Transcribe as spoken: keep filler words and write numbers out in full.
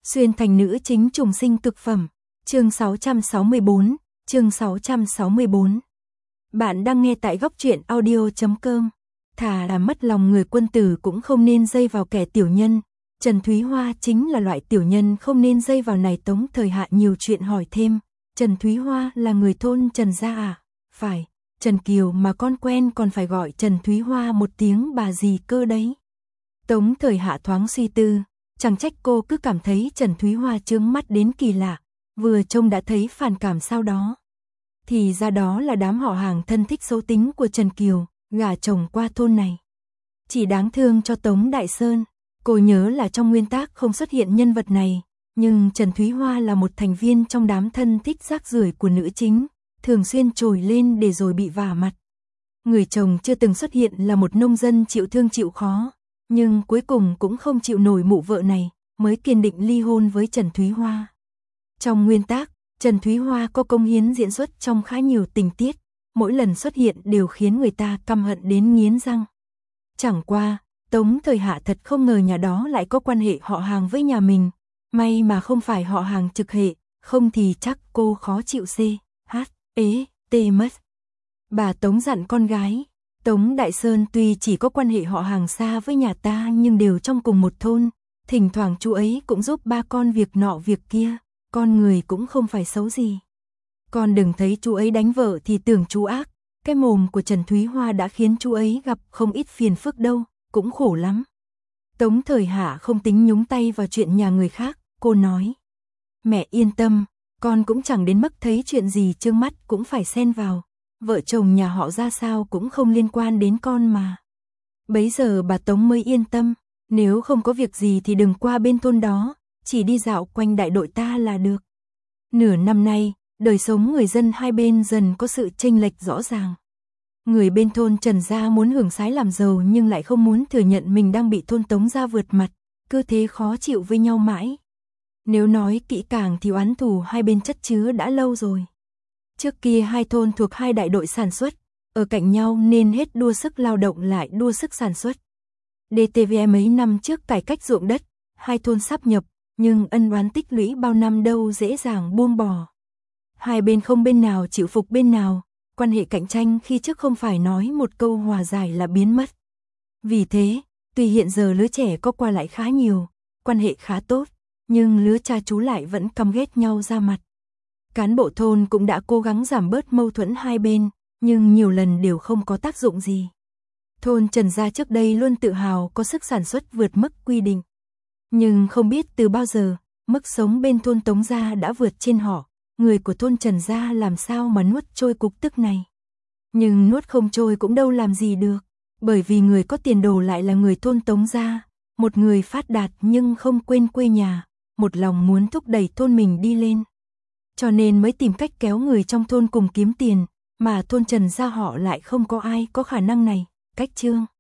Xuyên thành nữ chính trùng sinh cực phẩm. Chương sáu trăm sáu mươi bốn, chương sáu trăm sáu mươi bốn. Bạn đang nghe tại góc truyện audio chấm com. Thà là mất lòng người quân tử cũng không nên dây vào kẻ tiểu nhân. Trần Thúy Hoa chính là loại tiểu nhân không nên dây vào này. Tống Thời Hạ nhiều chuyện hỏi thêm. Trần Thúy Hoa là người thôn Trần gia à? Phải, Trần Kiều mà con quen còn phải gọi Trần Thúy Hoa một tiếng bà gì cơ đấy. Tống Thời Hạ thoáng suy tư, chẳng trách cô cứ cảm thấy Trần Thúy Hoa chướng mắt đến kỳ lạ, vừa trông đã thấy phản cảm sau đó. Thì ra đó là đám họ hàng thân thích xấu tính của Trần Kiều, gả chồng qua thôn này. Chỉ đáng thương cho Tống Đại Sơn, cô nhớ là trong nguyên tác không xuất hiện nhân vật này, nhưng Trần Thúy Hoa là một thành viên trong đám thân thích rác rưởi của nữ chính, thường xuyên trồi lên để rồi bị vả mặt. Người chồng chưa từng xuất hiện là một nông dân chịu thương chịu khó, nhưng cuối cùng cũng không chịu nổi mụ vợ này, mới kiên định ly hôn với Trần Thúy Hoa. Trong nguyên tác, Trần Thúy Hoa có công hiến diễn xuất trong khá nhiều tình tiết, mỗi lần xuất hiện đều khiến người ta căm hận đến nghiến răng. Chẳng qua, Tống Thời Hạ thật không ngờ nhà đó lại có quan hệ họ hàng với nhà mình, may mà không phải họ hàng trực hệ, không thì chắc cô khó chịu c, h, ế, tê mất. Bà Tống dặn con gái, Tống Đại Sơn tuy chỉ có quan hệ họ hàng xa với nhà ta nhưng đều trong cùng một thôn, thỉnh thoảng chú ấy cũng giúp ba con việc nọ việc kia, con người cũng không phải xấu gì. Con đừng thấy chú ấy đánh vợ thì tưởng chú ác, cái mồm của Trần Thúy Hoa đã khiến chú ấy gặp không ít phiền phức đâu, cũng khổ lắm. Tống Thời Hạ không tính nhúng tay vào chuyện nhà người khác, cô nói. Mẹ yên tâm, con cũng chẳng đến mức thấy chuyện gì trương mắt cũng phải xen vào. Vợ chồng nhà họ ra sao cũng không liên quan đến con mà. Bấy giờ bà Tống mới yên tâm, nếu không có việc gì thì đừng qua bên thôn đó, chỉ đi dạo quanh đại đội ta là được. Nửa năm nay, đời sống người dân hai bên dần có sự chênh lệch rõ ràng. Người bên thôn Trần gia muốn hưởng sái làm giàu nhưng lại không muốn thừa nhận mình đang bị thôn Tống gia vượt mặt, cứ thế khó chịu với nhau mãi. Nếu nói kỹ càng thì oán thù hai bên chất chứa đã lâu rồi. Trước kia hai thôn thuộc hai đại đội sản xuất, ở cạnh nhau nên hết đua sức lao động lại đua sức sản xuất. đê tê vê mấy năm trước cải cách ruộng đất, hai thôn sáp nhập, nhưng ân oán tích lũy bao năm đâu dễ dàng buông bỏ. Hai bên không bên nào chịu phục bên nào, quan hệ cạnh tranh khi trước không phải nói một câu hòa giải là biến mất. Vì thế, tuy hiện giờ lứa trẻ có qua lại khá nhiều, quan hệ khá tốt, nhưng lứa cha chú lại vẫn căm ghét nhau ra mặt. Cán bộ thôn cũng đã cố gắng giảm bớt mâu thuẫn hai bên, nhưng nhiều lần đều không có tác dụng gì. Thôn Trần gia trước đây luôn tự hào có sức sản xuất vượt mức quy định. Nhưng không biết từ bao giờ, mức sống bên thôn Tống gia đã vượt trên họ, người của thôn Trần gia làm sao mà nuốt trôi cục tức này. Nhưng nuốt không trôi cũng đâu làm gì được, bởi vì người có tiền đồ lại là người thôn Tống gia, một người phát đạt nhưng không quên quê nhà, một lòng muốn thúc đẩy thôn mình đi lên. Cho nên mới tìm cách kéo người trong thôn cùng kiếm tiền, mà thôn Trần gia họ lại không có ai có khả năng này. Cách chương